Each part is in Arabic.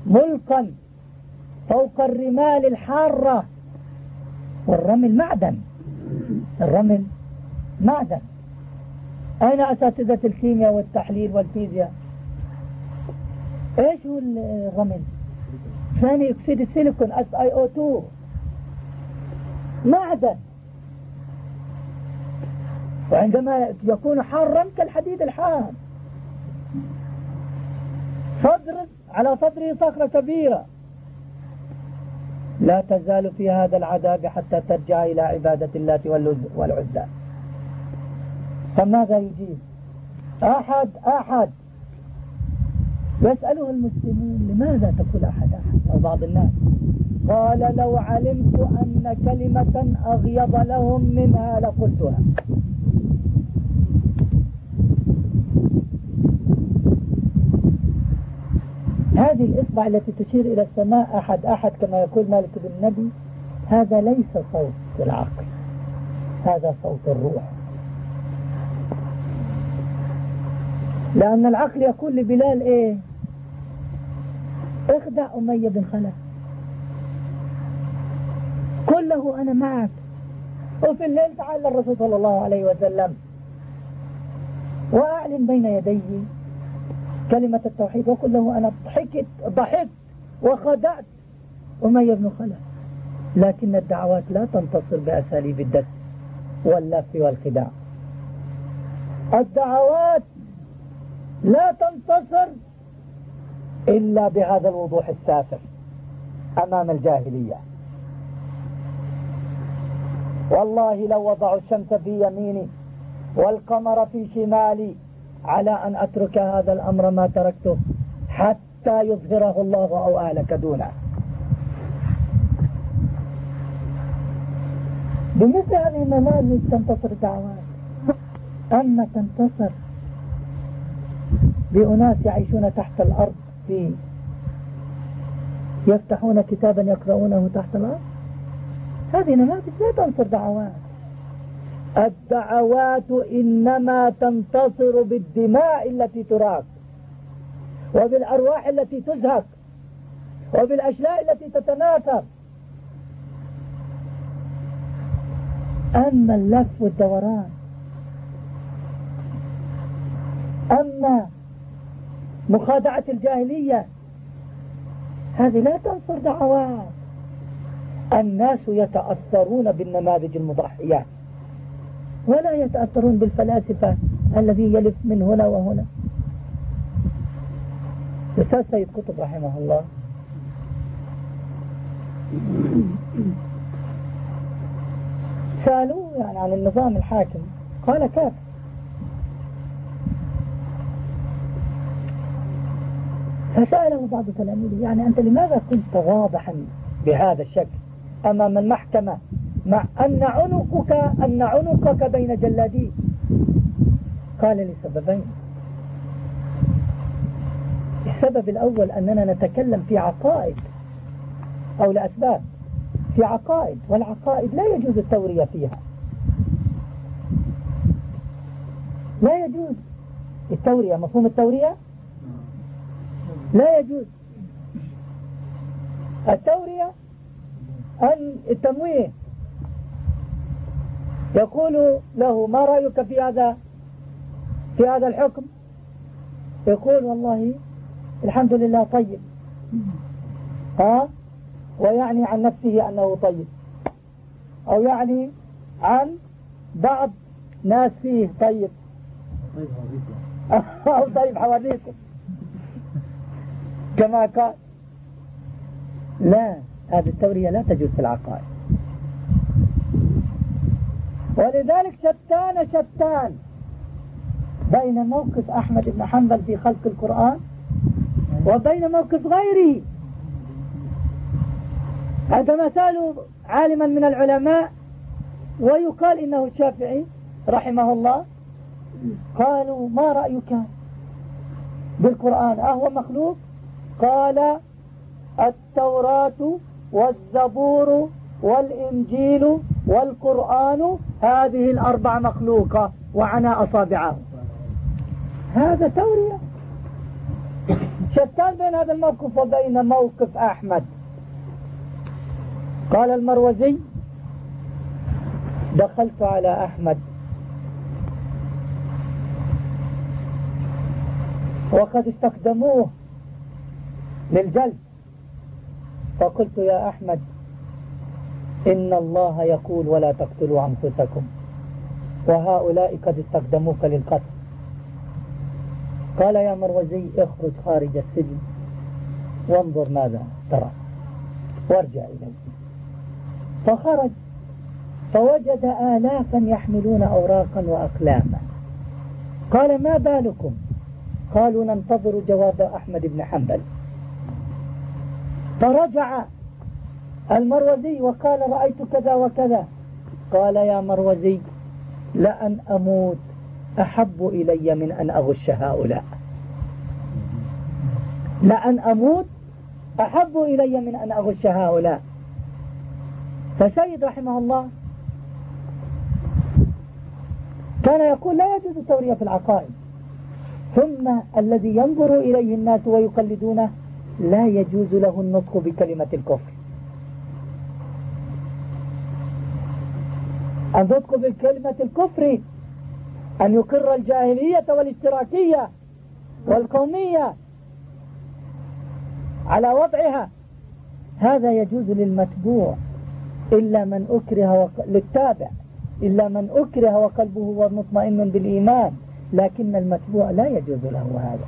ملقا فوق الرمال الحارة. والرمل معدن، الرمل معدن. أين أساتذة الكيمياء والتحليل والفيزياء؟ إيش هو الرمل؟ ثاني أكسيد السيليكون SiO2 معدن، وعندما يكون حارا كالحديد الحار. فاضرب على صدره صخرة كبيرة، لا تزال في هذا العذاب حتى ترجع إلى عبادة اللات والعزى. فماذا يجيب؟ أحد يسأله المسلمون لماذا تقول أحد أو بعض الناس؟ قال لو علمت أن كلمة أغيض لهم منها لقلتها. هذه الإصبع التي تشير إلى السماء أحد كما يقول مالك بن نبي، هذا ليس صوت العقل، هذا صوت الروح. لأن العقل يقول لبلال إيه؟ اخدع أمية بن خلف، قل له أنا معك. وفي الليل تعالى الرسول صلى الله عليه وسلم وأعلن بين يديه كلمة التوحيد وقل له أنا ضحكت وخدعت أمية بن خلف. لكن الدعوات لا تنتصر بأساليب الدس واللف والخداع. الدعوات لا تنتصر إلا بهذا الوضوح السافر أمام الجاهلية. والله لو وضعوا الشمس في يميني والقمر في شمالي على أن أترك هذا الأمر ما تركته حتى يظهره الله أو أهلك دونه. بمثل هذه النماذج تنتصر الدعوات. أما تنتصر بأناس يعيشون تحت الأرض يفتحون كتابا يقرؤونه تحت الأرض، هذه نماذج لا تنصر دعوات. الدعوات إنما تنتصر بالدماء التي تراق، وبالأرواح التي تزهق، وبالأشلاء التي تتناثر. أما اللف والدوران، أما مخادعة الجاهلية، هذه لا تنصر دعوات. الناس يتأثرون بالنماذج المضحية ولا يتأثرون بالفلاسفة الذي يلف من هنا وهنا. الأستاذ سيد قطب رحمه الله سألوه يعني عن النظام الحاكم، قال كافر. فسأله بعض تلاميذه يعني أنت لماذا كنت واضحا بهذا الشكل أمام المحكمة مع أن عنقك بين جلاديه؟ قال لسببين. السبب الأول أننا نتكلم في عقائد، أو لأسباب في عقائد، والعقائد لا يجوز التورية فيها، لا يجوز التورية. مفهوم التورية لا يجوز. التورية أن التمويه يقول له ما رأيك في هذا الحكم؟ يقول والله الحمد لله طيب، ويعني عن نفسه أنه طيب، أو يعني عن بعض ناس فيه طيب، أو طيب حواليكم كما قال. لا، هذه التورية لا تجوز في العقائد. ولذلك شتان بين موقف أحمد بن حنبل في خلق القرآن وبين موقف غيره. عندما سألوا عالما من العلماء ويقال إنه الشافعي رحمه الله، قالوا ما رأيك بالقرآن أهو مخلوق؟ قال التوراة والزبور والإنجيل والقرآن هذه الأربع مخلوقة، وعنا أصابعه. هذا تورية. شتان بين هذا الموقف وبين موقف أحمد. قال المروزي: دخلت على أحمد وقد استخدموه للجلد، فقلت: يا أحمد، إن الله يقول: ولا تقتلوا أنفسكم، وهؤلاء قد استخدموك للقتل. قال: يا مروزي، اخرج خارج السجن وانظر ماذا ترى وارجع إليه. فخرج فوجد آلافا يحملون أوراقا وأقلاما. قال: ما بالكم؟ قالوا: ننتظر جواب أحمد بن حنبل. فرجع المروزي وقال: رأيت كذا وكذا. قال: يا مروزي، لأن أموت أحب إلي من أن أغش هؤلاء، لأن أموت أحب إلي من أن أغش هؤلاء. فسيد رحمه الله كان يقول: لا يجوز تورية في العقائد، ثم الذي ينظر إليه الناس ويقلدونه لا يجوز له النطق بكلمة الكفر. النطق بكلمة الكفر أن يقر الجاهلية والاشتراكية والقومية على وضعها، هذا يجوز للمتبوع إلا من أكره للتابع إلا من أكره وقلبه مطمئن بالإيمان، لكن المتبوع لا يجوز له هذا.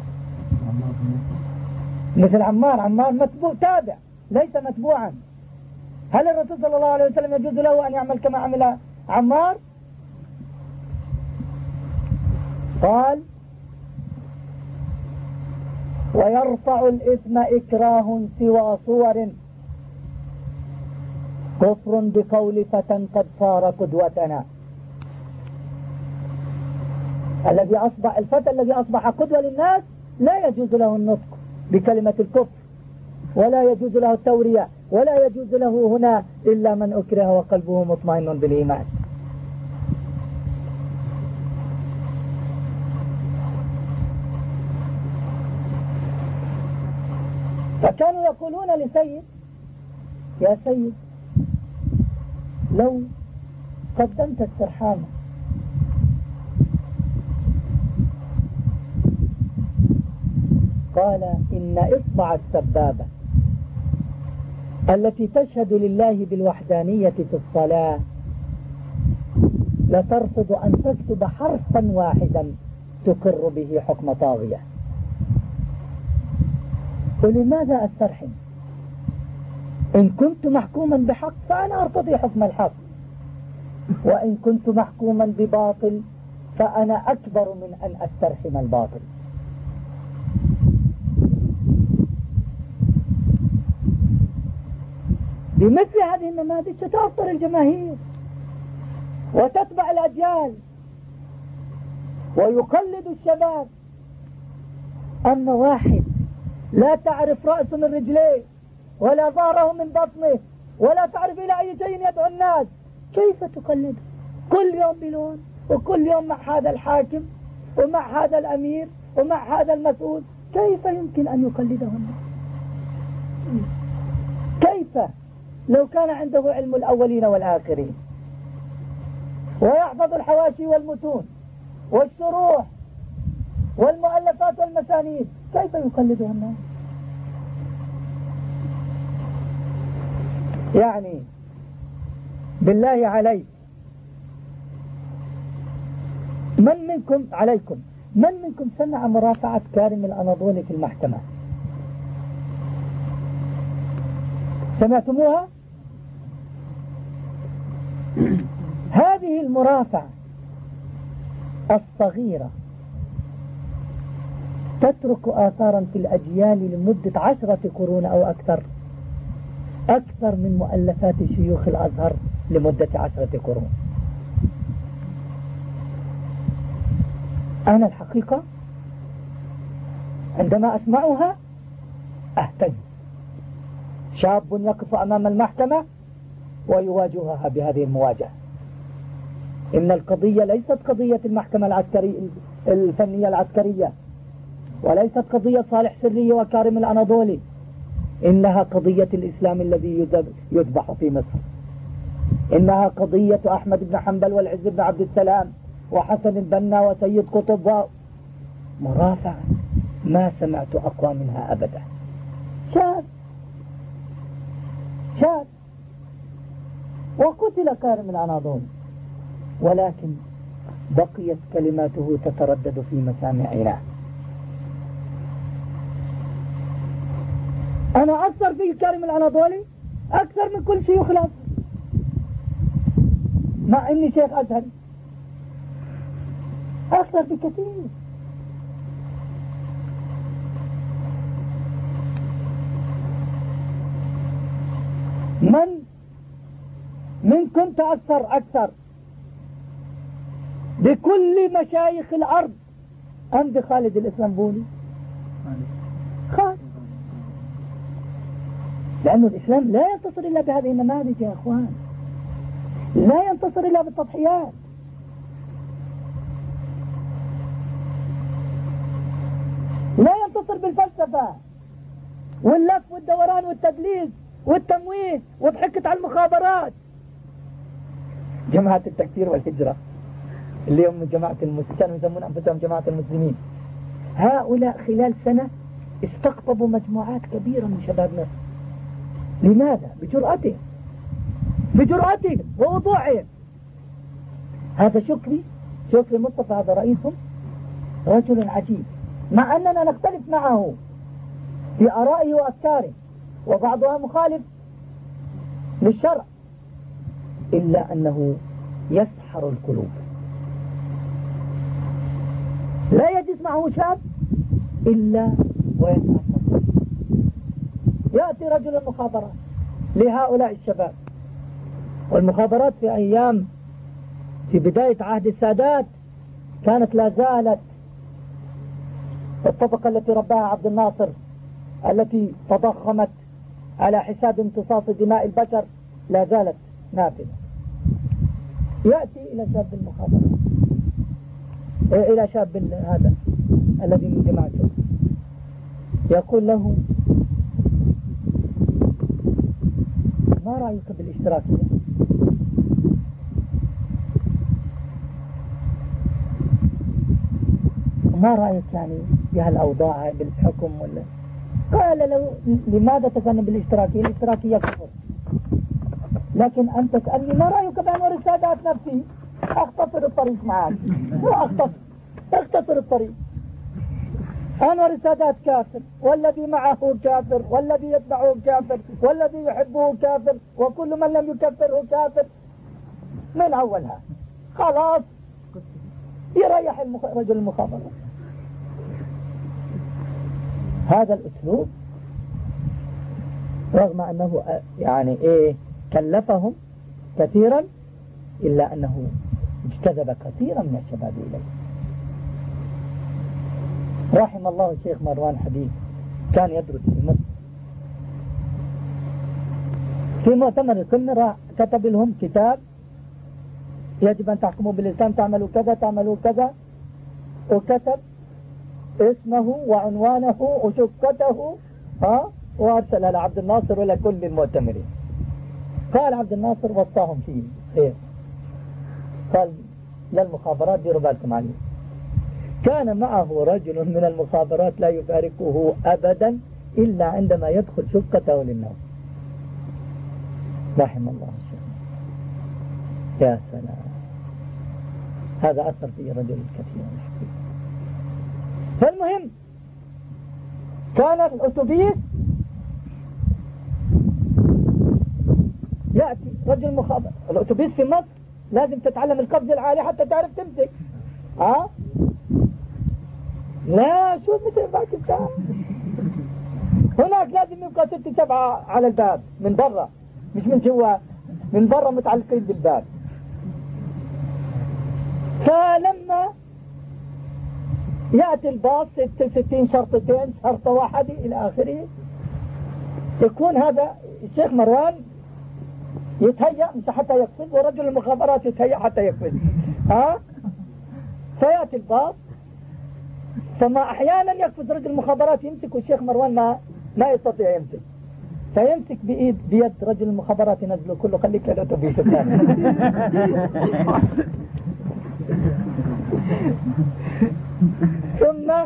مثل عمار متبوع تابع ليس متبوعا. هل الرسول صلى الله عليه وسلم يجوز له أن يعمل كما عمل عمار؟ قال: ويرفع الإثم إكراه سوى صور، كفر بقول فتى قد صار قدوتنا. الفتى الذي أصبح قدوة للناس لا يجوز له النطق بكلمة الكفر، ولا يجوز له التورية، ولا يجوز له هنا إلا من أكره وقلبه مطمئن بالإيمان. فكانوا يقولون لسيد: يا سيد، لو قدمت السرحانة قال: إن إصبع السبابة التي تشهد لله بالوحدانية في الصلاة لترفض أن تكتب حرفا واحدا تقر به حكم طاغية. ولماذا أسترحم؟ إن كنت محكوما بحق فأنا أرتضي حكم الحق، وإن كنت محكوما بباطل فأنا أكبر من أن أسترحم الباطل. بمثل هذه النماذج تتأثر الجماهير وتتبع الأجيال ويقلد الشباب. أما واحد لا تعرف رأسه من رجليه ولا ظهره من بطنه ولا تعرف إلى أي شيء يدعو الناس، كيف تقلده؟ كل يوم بلون، وكل يوم مع هذا الحاكم ومع هذا الأمير ومع هذا المسؤول، كيف يمكن أن يقلده الناس؟ كيف لو كان عنده علم الأولين والآخرين ويحفظ الحواشي والمتون والشروح والمؤلفات والمسانيد، كيف يقلده الناس؟ يعني بالله عليك، من منكم سمع مرافعة كارم الأناضولي في المحكمة؟ سمعتموها؟ هذه المرافعة الصغيرة تترك آثارا في الأجيال لمدة 10 قرون أو أكثر من مؤلفات شيوخ الأزهر لمدة 10 قرون. أنا الحقيقة عندما أسمعها أهتز. شاب يقف أمام المحكمة ويواجهها بهذه المواجهة. إن القضية ليست قضية المحكمة الفنية العسكرية وليست قضية صالح سري وكارم الأناضولي، إنها قضية الإسلام الذي يذبح في مصر، إنها قضية أحمد بن حنبل والعز بن عبد السلام وحسن البنا وسيد قطب مرافع ما سمعت أقوى منها أبدا. شاذ وقتل كارم الأناضولي، ولكن بقيت كلماته تتردد في مسامعنا. أنا أكثر في كارم الأناضولي أكثر من كل شيوخ الأزهر، مع إني شيخ أزهري، أكثر بكثير. من كنت أكثر بكل مشايخ الأرض أم بخالد الإسلامبولي؟ خالد. لأن الإسلام لا ينتصر إلا بهذه النماذج يا أخوان، لا ينتصر إلا بالتضحيات. لا ينتصر بالفلسفة واللف والدوران والتدليس والتمويه وضحكة على المخابرات. جماعة التكفير والهجرة اللي هم جماعة المسلمين، كانوا يسمون أنفسهم جماعة المسلمين، هؤلاء خلال سنة استقطبوا مجموعات كبيرة من شباب مصر. لماذا؟ بجرأتهم ووضوحهم. هذا شكري مصطفى، هذا رئيسهم، رجل عجيب، مع أننا نختلف معه في آرائه وأفكاره وبعضها مخالف للشرع، إلا أنه يسحر القلوب. لا يجلس معه شاب إلا ويتأثر. يأتي رجل المخابرات لهؤلاء الشباب، والمخابرات في أيام في بداية عهد السادات كانت لا زالت الطبقة التي رباها عبد الناصر، التي تضخمت على حساب امتصاص دماء البشر، لا زالت نافذة. يأتي إلى شاب المخابرات، إلى شاب هذا الذي من جماعته، يقول له: ما رأيك بالاشتراكية؟ ما رأيك يعني بهالأوضاع بالحكم ولا؟ قال له: لماذا تكلم بالاشتراكية؟ الاشتراكية كفر. لكن أنت تسألني ما رأيك بأنور السادات نفسي؟ أختصر الطريق معك، اختصر الطريق. أنور السادات كافر، والذي معه كافر، والذي يتبعه كافر، والذي يحبه كافر، وكل من لم يكفره كافر. من أولها خلاص يريح رجل المخابرات. هذا الأسلوب رغم أنه يعني كلفهم كثيرا، إلا أنه اجتذب كثيرا من الشباب إليه. رحم الله الشيخ مروان حبيب، كان يدرس في مصر. في مؤتمر القمة كتب لهم كتاب: يجب أن تحكموا بالإسلام، تعملوا كذا تعملوا كذا، وكتب اسمه وعنوانه وشقته وأرسل لعبد الناصر ولكل المؤتمرين. قال عبد الناصر وصاهم فيه خير، قال للمخابرات ديروا بالكم عليه. كان معه رجل من المخابرات لا يفارقه أبدا إلا عندما يدخل شقته للنوم. رحم الله الشيخ. يا سلام، هذا أثر في رجل الكثير. فالمهم كان الأتوبيس يأتي رجل مخابر. الأتوبيس في مصر لازم تتعلم القفز العالي حتى تعرف تمسك. لا شو مثل باكستان، هناك لازم يبقى 6 7 على الباب من برا، مش من جوا، من برا متعلقين بالباب. فلما يأتي الباص 66 شرطتين، شرطة واحدة إلى آخره، يكون هذا الشيخ مروان يتهيأ مش حتى يقفز، ورجل المخابرات يتهيأ حتى يقفز. فيأتي الباص ثم أحيانا يقفز رجل المخابرات يمسك والشيخ مروان ما يستطيع يمسك، فيمسك بيد رجل المخابرات ينزله كله خليك للأتوبيس الثاني. ثم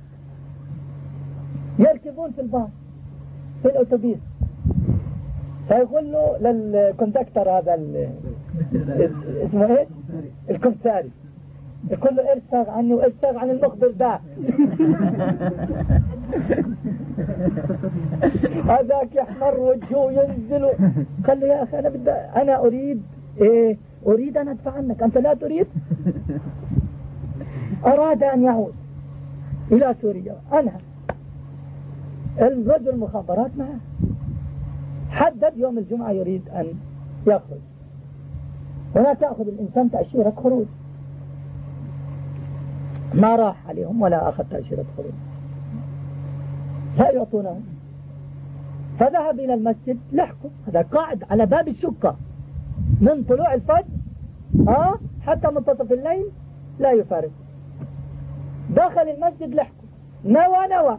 يركبون في الباص في الأتوبيس، فيقول له للكوندكتر هذا اسمه ايه الكمساري، يقول له ارسغ عني وارسغ عن المخبر ده. هذاك يحمر وجهه ينزل. قال له يا اخي انا اريد ان ادفع عنك، انت لا تريد. اراد ان يعود الى سوريا، انهى الرجل المخابرات معه، حدد يوم الجمعة يريد ان يخرج. هنا تأخذ الانسان تأشيرة خروج، ما راح عليهم ولا أخذ تأشيرة خروج، لا يعطونه. فذهب إلى المسجد لحقه، هذا قاعد على باب الشقة من طلوع الفجر حتى منتصف الليل لا يفارق. دخل المسجد لحقه نوى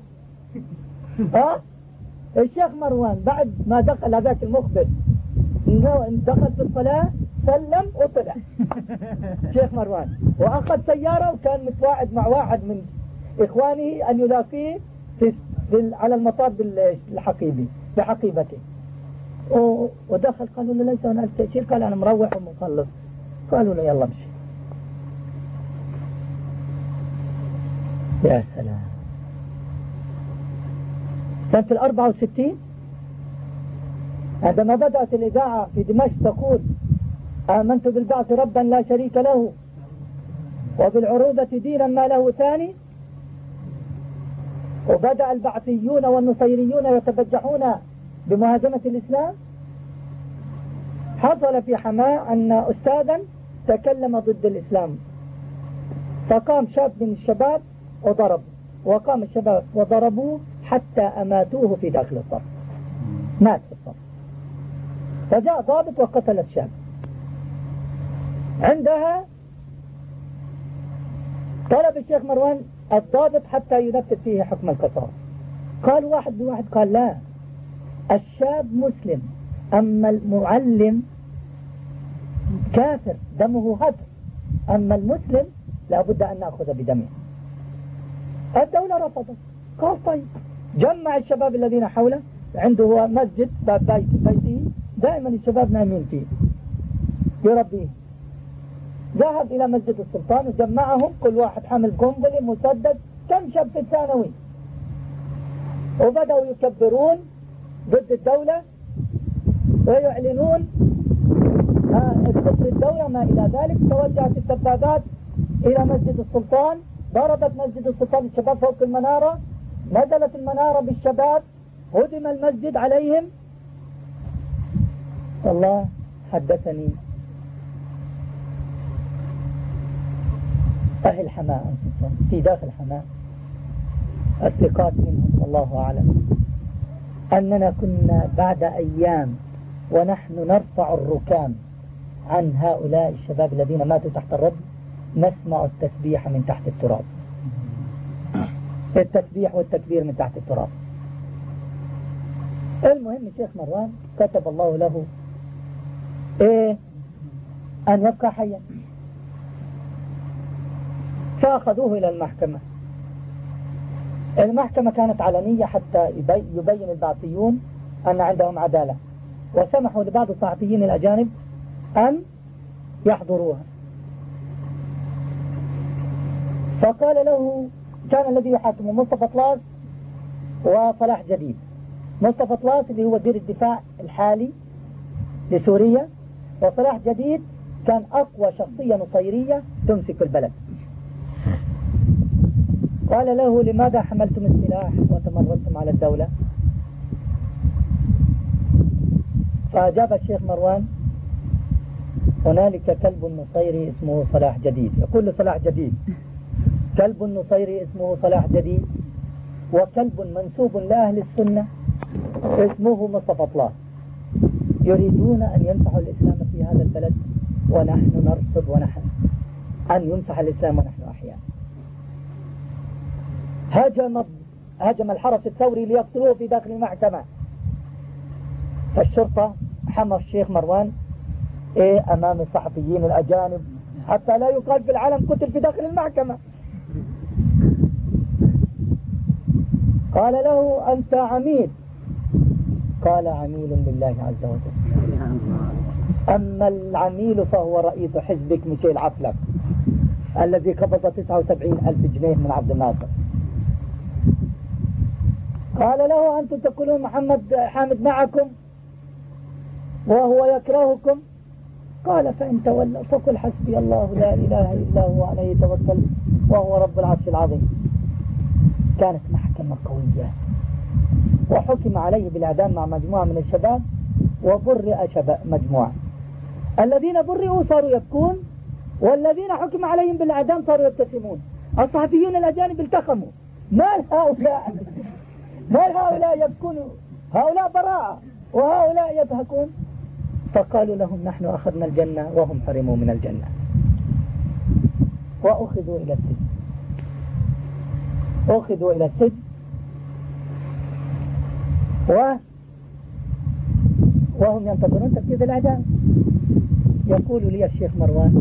الشيخ مروان بعد ما دخل هذاك المخبر دخل في الصلاة سلم وطلع شيخ مروان، وأخذ سيارة وكان متواعد مع واحد من إخوانه أن يلاقيه على المطار بالحقيبة بحقيبته، ودخل. قالوا له ليس هناك تأشير، قال أنا مروح ومخلص. قالوا له يلا امشي. يا سلام. سنة 64 عندما بدأت الإذاعة في دمشق تقول آمنت بالبعث ربا لا شريك له وبالعروبة دينا ما له ثاني، وبدأ البعثيون والنصيريون يتبجحون بمهاجمة الإسلام، حصل في حماة أن أستاذا تكلم ضد الإسلام، فقام شاب من الشباب وضرب، وقام الشباب وضربوه حتى أماتوه في داخل الصف، مات في الصف. فجاء ضابط وقتل الشاب. عندها طلب الشيخ مروان الضابط حتى ينفذ فيه حكم القصاص. قال واحد بواحد، قال لا، الشاب مسلم، أما المعلم كافر دمه هدر، أما المسلم لابد أن نأخذ بدمه. الدولة رفضت. قال طيب، جمع الشباب الذين حوله، عنده هو مسجد باب بيته دائما الشباب نايمين فيه يربيه، ذهب إلى مسجد السلطان وجمعهم، كل واحد حامل قنبلة مسدس، كم شاب في الثانوي، وبدأوا يكبرون ضد الدولة ويعلنون ضد الدولة ما إلى ذلك. توجهت الدبابات إلى مسجد السلطان، ضربت مسجد السلطان، الشباب فوق المنارة، نزلت المنارة بالشباب، هدم المسجد عليهم. والله حدثني أهل حماة في داخل حماة الثقات منهم والله أعلم، أننا كنا بعد أيام ونحن نرفع الركام عن هؤلاء الشباب الذين ماتوا تحت الرب، نسمع التسبيح من تحت التراب، التسبيح والتكبير من تحت التراب. المهم الشيخ مروان كتب الله له أن يبقى حيا، فأخذوه إلى المحكمة. المحكمة كانت علنية حتى يبين البعثيون أن عندهم عدالة، وسمحوا لبعض الصحفيين الأجانب أن يحضروها. فقال له، كان الذي يحاكمه مصطفى طلاس وصلاح جديد. مصطفى طلاس اللي هو وزير الدفاع الحالي لسوريا، وصلاح جديد كان أقوى شخصية نصيرية تمسك البلد. قال له لماذا حملتم السلاح وتمردتم على الدولة؟ فأجاب الشيخ مروان هنالك كلب نصيري اسمه صلاح جديد، يقول لصلاح جديد كلب نصيري اسمه صلاح جديد، وكلب منسوب لأهل السنة اسمه مصطفى طلاس، يريدون أن يمسحوا الإسلام في هذا البلد، ونحن نرفض ونحن أن يمسح الإسلام ونحن أحياء. هجم الحرس الثوري ليقتلوه في داخل المحكمة. فالشرطة حمى الشيخ مروان أمام الصحفيين الأجانب حتى لا يقال في العالم قتل في داخل المحكمة. قال له أنت عميل؟ قال عميل لله عز وجل. أما العميل فهو رئيس حزبك ميشيل عفلك الذي قبض 79,000 جنيه من عبد الناصر. قال له أنتم تقولون محمد حامد معكم وهو يكرهكم؟ قال فإن تولوا فقل حسبي الله لا إله إلا هو عليه توكل وهو رب العرش العظيم. كانت محكمة قوية وحكم عليه بالإعدام مع مجموعة من الشباب وبرئ مجموعة. الذين برئوا صاروا يبكون والذين حكم عليهم بالإعدام صاروا يبتسمون. الصحفيون الأجانب التخموا مال هؤلاء يبكون، هؤلاء براءة وهؤلاء يضحكون. فقالوا لهم نحن أخذنا الجنة وهم حرموا من الجنة وأخذوا إلى السجن. أخذوا إلى السجن وهم ينتظرون تنفيذ الإعدام. يقول لي الشيخ مروان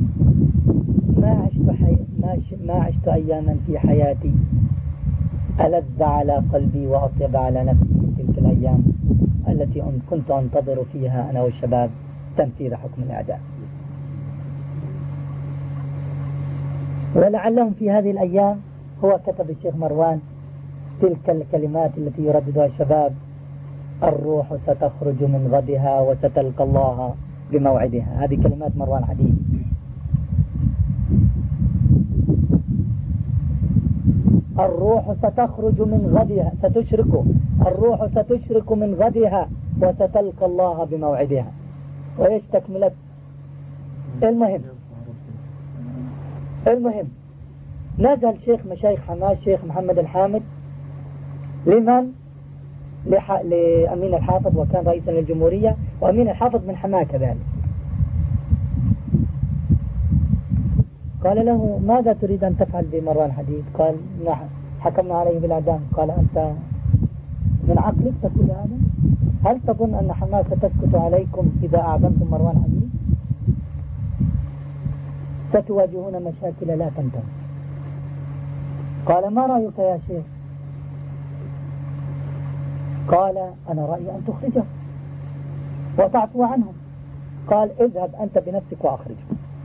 ما عشت أياما في حياتي ألذ على قلبي وأطيب على نفسي من تلك الأيام التي كنت أنتظر فيها أنا والشباب تنفيذ حكم الإعدام. ولعلهم في هذه الأيام هو كتب الشيخ مروان تلك الكلمات التي يرددها الشباب: الروح ستخرج من غدها وستلقى الله بموعدها. هذه كلمات مروان حديد. الروح ستخرج من غدها الروح ستشرك من غدها وستلقى الله بموعدها. وإيش تكملت؟ المهم نزل شيخ مشايخ حماس شيخ محمد الحامد لمن؟ لأمين الحافظ وكان رئيسا للجمهورية، وأمين الحافظ من حماه كذلك. قال له ماذا تريد أن تفعل بمروان حديد؟ قال نعم حكمنا عليه بالإعدام. قال أنت من عقلك تقول هذا؟ هل تظن أن حماس ستسكت عليكم إذا أعدمتم مروان حديد؟ ستواجهون مشاكل لا تنتهي. قال ما رأيك يا شيخ؟ قال أنا رأيي أن تخرجه وتعفو عنهم. قال اذهب أنت بنفسك وأخرجه.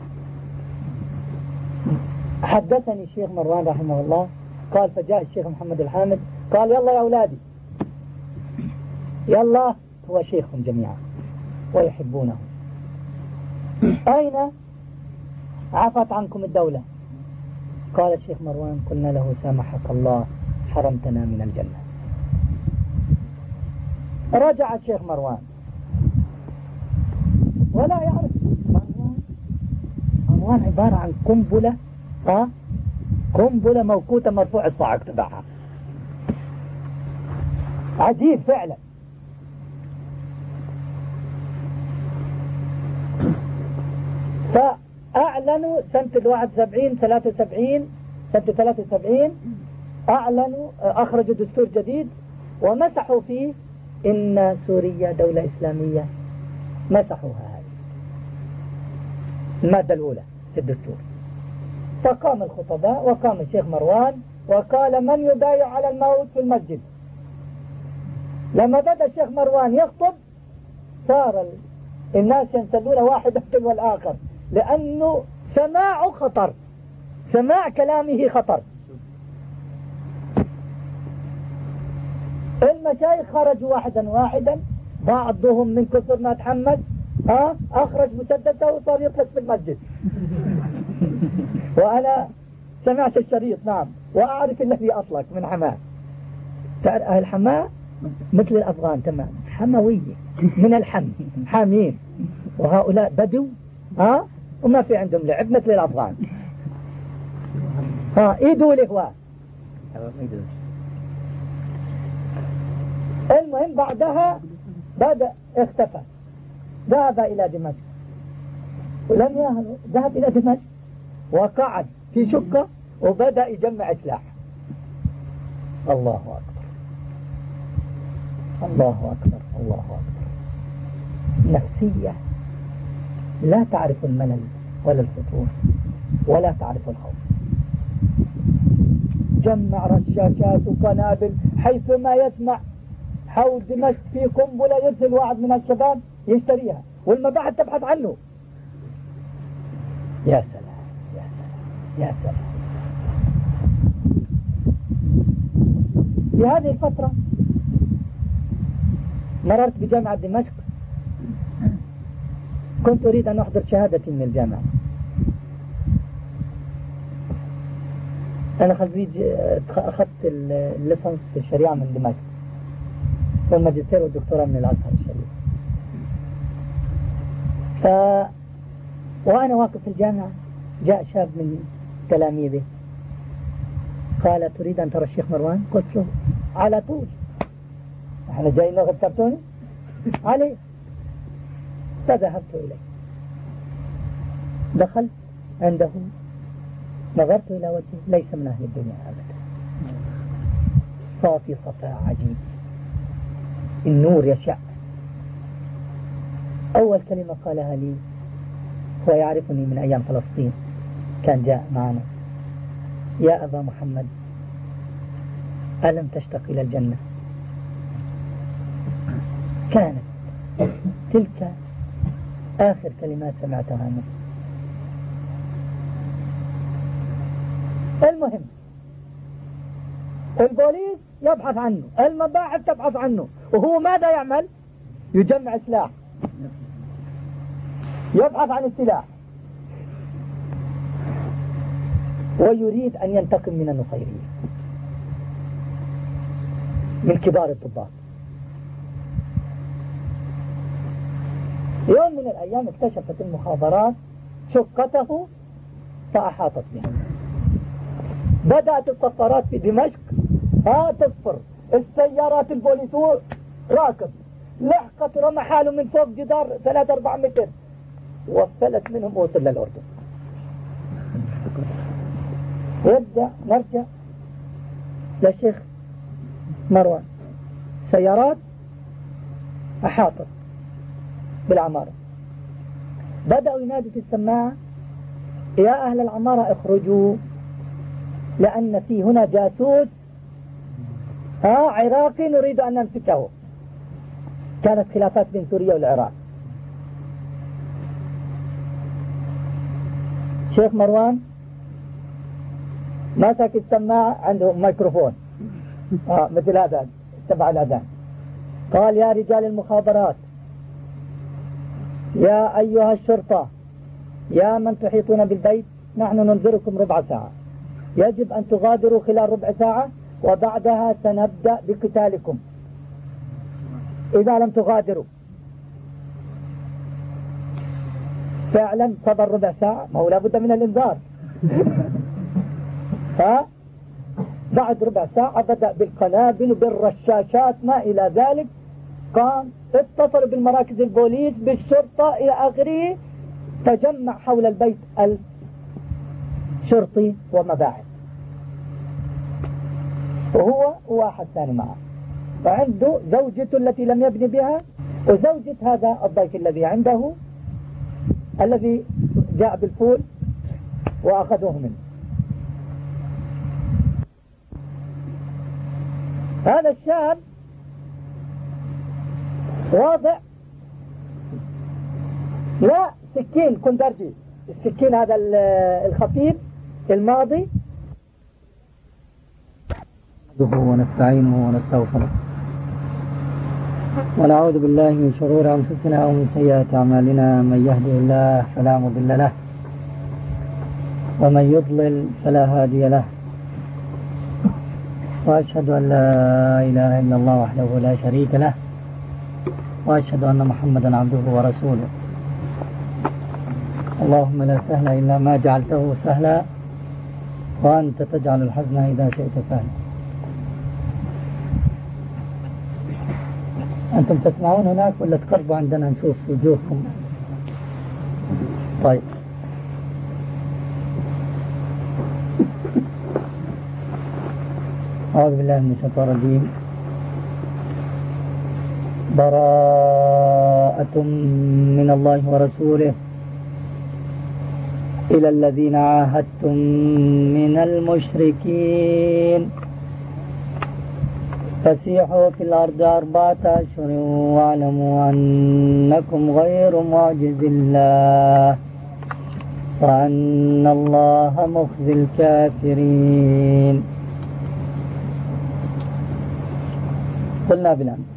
حدثني الشيخ مروان رحمه الله قال فجاء الشيخ محمد الحامد قال يلا يا أولادي يلا. هو شيخهم جميعا ويحبونه. أين عفت عنكم الدولة؟ قال الشيخ مروان قلنا له سامحك الله حرمتنا من الجنة. رجع الشيخ مروان ولا يعرف مروان عبارة عن قنبلة موقوتة مرفوع الصاعق تبعها. عجيب فعلا. فأعلنوا سنة 73 أعلنوا أخرجوا دستور جديد ومسحوا فيه إن سوريا دولة إسلامية. مسحوها هذه المادة الأولى في الدستور. فقام الخطباء وقام الشيخ مروان وقال من يبايع على الموت في المسجد. لما بدأ الشيخ مروان يخطب صار الناس ينسلون واحدا تلو الآخر لأنه سماع خطر، سماع كلامه خطر. المشايخ خرجوا واحدا بعضهم من كثر ما تحمس أخرج مسدسه وصار يطلق في المسجد. وأنا سمعت الشريط نعم وأعرف الذي أطلق من حماه. أهل حماه مثل الأفغان تمام حموية من الحم حامين، وهؤلاء بدو وما في عندهم لعب مثل الأفغان. إيدوا الإخوان. المهم بعدها بدأ اختفى ذهب إلى دمشق ولم يهرب. ذهب إلى دمشق وقعد في شقة وبدأ يجمع سلاح الله أكبر الله أكبر الله أكبر. نفسية لا تعرف الملل ولا الفتور ولا تعرف الخوف. جمع رشاشات وقنابل حيثما يسمع حول دمشق في قنبلة يرسل واحد من الشباب يشتريها والمباحث تبحث عنه. يا سلام يا سلام يا سلام. في هذه الفترة مررت بجامعة دمشق، كنت أريد أن أحضر شهادتي من الجامعة. أنا خريج أخذت الليسانس في الشريعة من دمشق والماجستير والدكتوراه من الأزهر الشريف. وأنا واقف في الجامعة جاء شاب من تلاميذي قال تريد أن ترى الشيخ مروان؟ قلت له على طول، احنا جايين ناخذ كرتوني عليه. فذهبت إليه، دخلت عنده، نظرت إلى وجهه ليس من أهل الدنيا أبدا، صافي صفاء عجيب، النور يشع. أول كلمة قالها لي، هو يعرفني من أيام فلسطين، كان جاء معنا: يا أبا محمد ألم تشتق إلى الجنة؟ كانت تلك آخر كلمات سمعتها منه. المهم البوليس يبحث عنه، المباحث تبحث عنه، وهو ماذا يعمل؟ يجمع سلاح، يبحث عن السلاح، ويريد أن ينتقم من النصيرية، من كبار الضباط. يوم من الأيام اكتشفت المخابرات شقته فأحاطت به. بدأت الطفارات في دمشق تصفر، السيارات البوليسور راكب، لحقت رمى حاله من فوق جدار 3-4 متر وفلت منهم وصل للأردن. نرجع للشيخ مروان، سيارات أحاطت بالعمارة، بدأوا ينادوا في السماعة: يا أهل العمارة اخرجوا، لأن في هنا جاسوس عراقي نريد أن نمسكه. كانت خلافات بين سوريا والعراق. شيخ مروان مسك السماعة، عنده ميكروفون مثل هذا تبع الأذان، قال: يا رجال المخابرات، يا أيها الشرطة، يا من تحيطون بالبيت، نحن ننذركم ربع ساعة، يجب أن تغادروا خلال ربع ساعة وبعدها سنبدأ بقتالكم إذا لم تغادروا. فعلا صبر ربع ساعة، ما هو لابد من الإنذار. بعد ربع ساعة بدأ بالقنابل وبالرشاشات ما إلى ذلك. قام اتصل بالمراكز البوليس بالشرطة إلى آخره، تجمع حول البيت الشرطي ومباحث، وهو واحد ثاني معه، وعنده زوجته التي لم يبني بها وزوجة هذا الضيف الذي عنده الذي جاء بالفول وأخذوه منه. هذا الشاب واضع لا سكين كندرجي، السكين هذا الخفيف الماضي، ونستعينه ونستغفره ونعوذ بالله من شرور أنفسنا ومن سيئات أعمالنا، من يهده الله فلا مضل له ومن يضلل فلا هادي له، وأشهد أن لا إله إلا الله وحده لا شريك له، وأشهد أن محمدا عبده ورسوله. اللهم لا سهل إلا ما جعلته سهلا، وأنت تجعل الحزن إذا شئت سهلا. أنتم تسمعون هناك ولا تقربوا عندنا نشوف وجوهكم؟ طيب. أعوذ بالله من الشيطان الرجيم. براءة من الله ورسوله إلى الذين عاهدتم من المشركين فسيحوا في الأرض 4 أشهر واعلموا أنكم غير معجز الله وأن الله مخزي الكافرين. قلنا بالأمس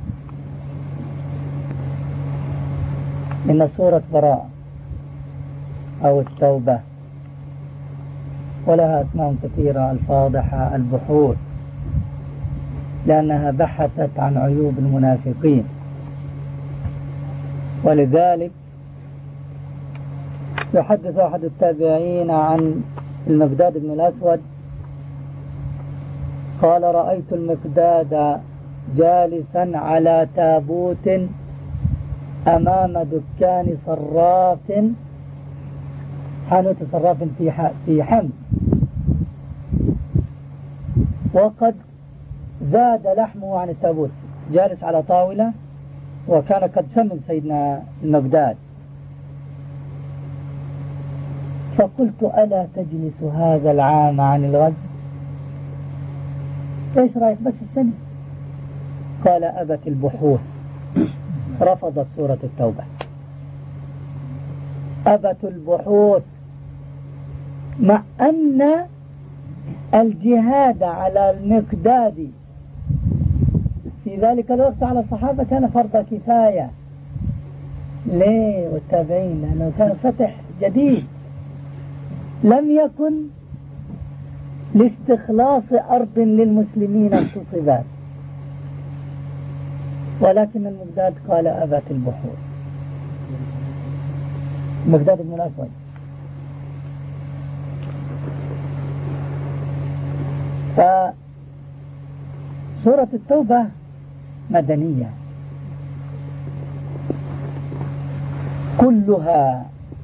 إن سورة براءة أو التوبة ولها أسماء كثيرة: الفاضحة، البحوث، لأنها بحثت عن عيوب المنافقين. ولذلك يحدث أحد التابعين عن المقداد بن الأسود قال: رأيت المقداد جالسا على تابوت أمام دكان صراف، حانوت صراف في حمص، وقد زاد لحمه عن التابوت، جالس على طاولة، وكان قد سمن سيدنا المقداد. فقلت: ألا تجلس هذا العام عن الغزو؟ ايش رأيك بس السنة؟ قال: أبت البحوث. رفضت سورة التوبة. أبت البحوث، مع أن الجهاد على المقداد في ذلك الوقت على الصحابة كان فرض كفاية. ليه؟ والتابعين، لأنه كان فتح جديد، لم يكن لاستخلاص أرض للمسلمين اغتصبات، ولكن المقداد قال: أبت البحوث. المقداد بن الأسود. فسورة التوبة مدنية كلها،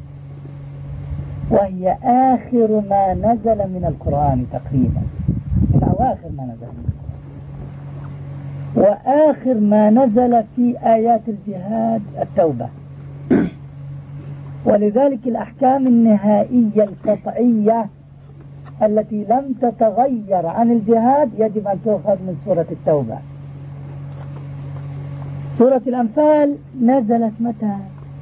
وهي آخر ما نزل من القرآن تقريبا، من أواخر ما نزل من القرآن، وآخر ما نزل في آيات الجهاد التوبة. ولذلك الأحكام النهائية القطعية التي لم تتغير عن الجهاد يجب أن تؤخذ من سورة التوبة. سورة الأنفال نزلت متى؟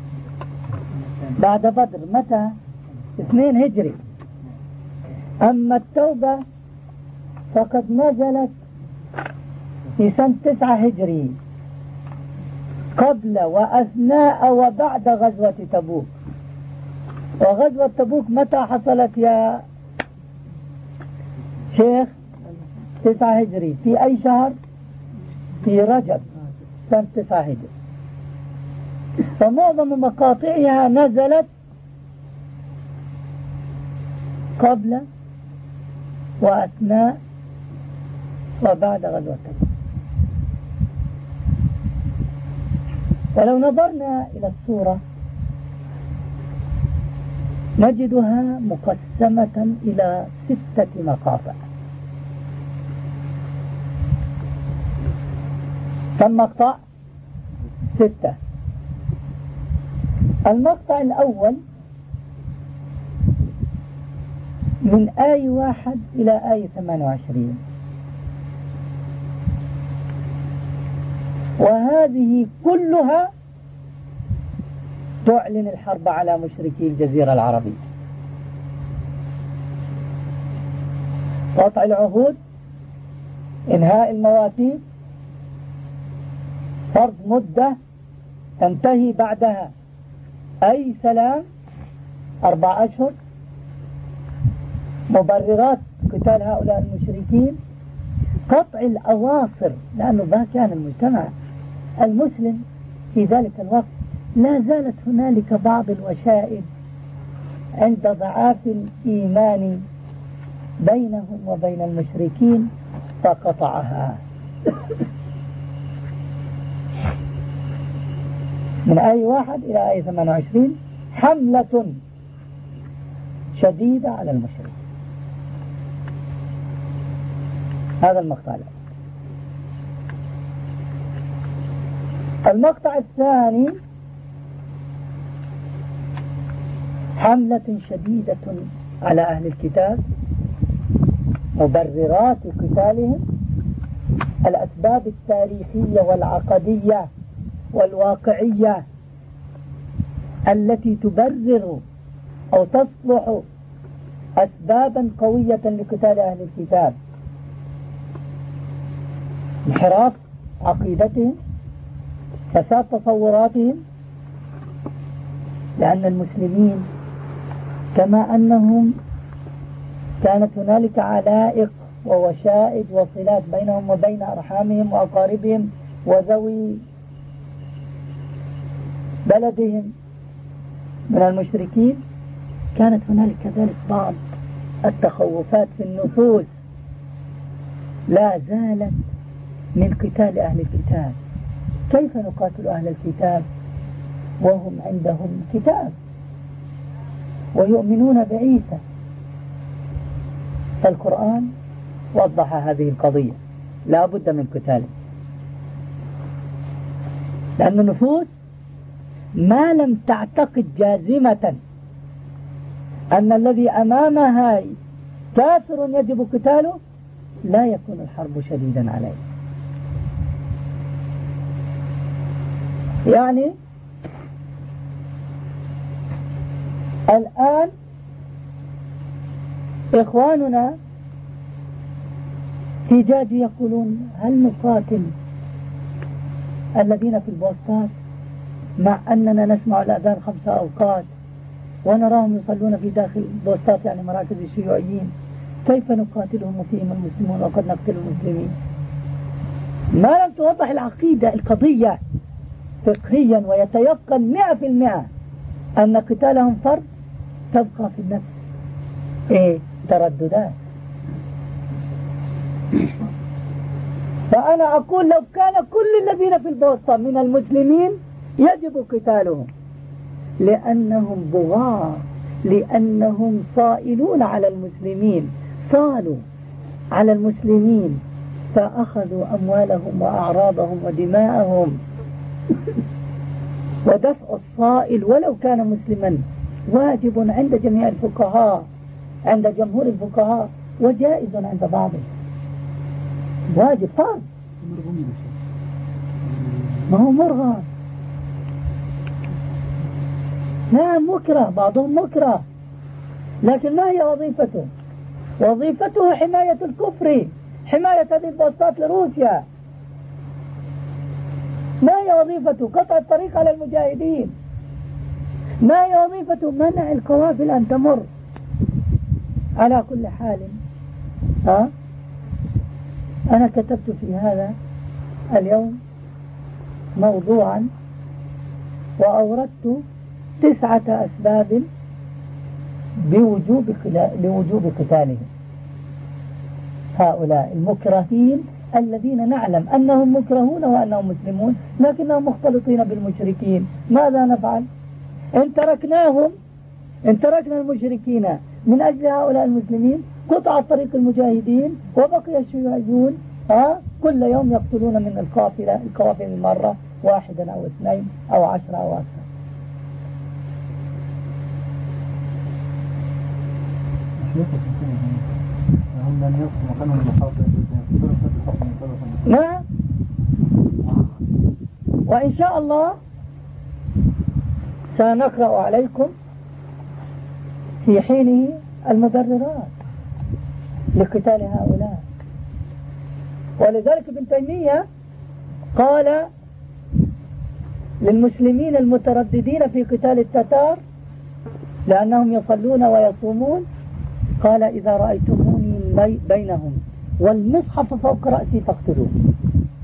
بعد بدر. متى؟ 2 هجري. أما التوبة فقد نزلت في سنة 9 هجري، قبل وأثناء وبعد غزوة تبوك. وغزوة تبوك متى حصلت يا شيخ؟ 9 هجري. في أي شهر؟ في رجب سنة 9 هجري. فمعظم مقاطعها نزلت قبل وأثناء وبعد غزوة تبوك. ولو نظرنا إلى السورة نجدها مقسمة إلى 6 مقاطع. كم مقطع؟ 6. المقطع الأول من آية 1 إلى آية 28، وهذه كلها تعلن الحرب على مشركي الجزيرة العربية. قطع العهود، إنهاء المواثيق، فرض مدة تنتهي بعدها أي سلام 4 أشهر، مبررات قتال هؤلاء المشركين، قطع الأواصر، لأنه ما كان المجتمع المسلم في ذلك الوقت لا زالت هنالك بعض الوشائب عند ضعاف الإيمان بينهم وبين المشركين فقطعها. من آية 1 إلى آية 28 حملة شديدة على المشركين. هذا المقطع الأول. المقطع الثاني حملة شديدة على أهل الكتاب، مبررات قتالهم، الأسباب التاريخية والعقدية والواقعية التي تبرر أو تصلح أسبابا قوية لقتال أهل الكتاب: انحراف عقيدتهم، فساد تصوراتهم، لأن المسلمين كما أنهم كانت هنالك علائق ووشائج وصلات بينهم وبين أرحامهم وأقاربهم وذوي بلدهم من المشركين، كانت هنالك كذلك بعض التخوفات في النفوس لا زالت من قتال أهل الكتاب. كيف نقاتل أهل الكتاب وهم عندهم كتاب ويؤمنون بعيسى؟ فالقرآن وضح هذه القضية، لا بد من قتاله، لأن النفوس ما لم تعتقد جازمة أن الذي أمامها كافر يجب قتاله لا يكون الحرب شديدا عليه. يعني الآن إخواننا في جادي يقولون: هل نقاتل الذين في البوستات مع أننا نسمع الأذان 5 أوقات ونراهم يصلون في داخل البوستات، يعني مراكز الشيوعيين؟ كيف نقاتلهم وفيهم المسلمون وقد نقتل المسلمين؟ ما لم توضح العقيدة القضية فقهيا ويتيقن 100% أن قتالهم فرض، تبقى في النفس ترددات. فأنا أقول لو كان كل الذين في البوسطة من المسلمين يجب قتالهم، لأنهم بغاة، لأنهم صائلون على المسلمين، صالوا على المسلمين فأخذوا أموالهم وأعراضهم ودماءهم. ودفع الصائل ولو كان مسلما واجب عند جميع الفقهاء، عند جمهور الفقهاء، وجائز عند بعضهم. واجب فرض، ما هو مرغم. نعم مكره، بعضهم مكره، لكن ما هي وظيفته؟ وظيفته حماية الكفر، حماية هذه البوستات لروسيا. ما هي وظيفته؟ قطع الطريق على المجاهدين. ما هي وظيفته؟ منع القوافل أن تمر. على كل حال أنا كتبت في هذا اليوم موضوعا وأوردت 9 أسباب لوجوب قتالهم، هؤلاء المكرهين الذين نعلم أنهم مكرهون وأنهم مسلمون لكنهم مختلطين بالمشركين. ماذا نفعل؟ إن تركنا المشركين من أجل هؤلاء المسلمين، قطع طريق المجاهدين وبقي الشيوعيون كل يوم يقتلون من القوافل المرة 1 أو 2 أو 10 أو أكثر. نعم، وإن شاء الله سنقرأ عليكم في حينه المبررات لقتال هؤلاء. ولذلك ابن تيمية قال للمسلمين المترددين في قتال التتار لأنهم يصلون ويصومون، قال: إذا رأيتموني بينهم والمصحف فوق رأسي فاقتلوه،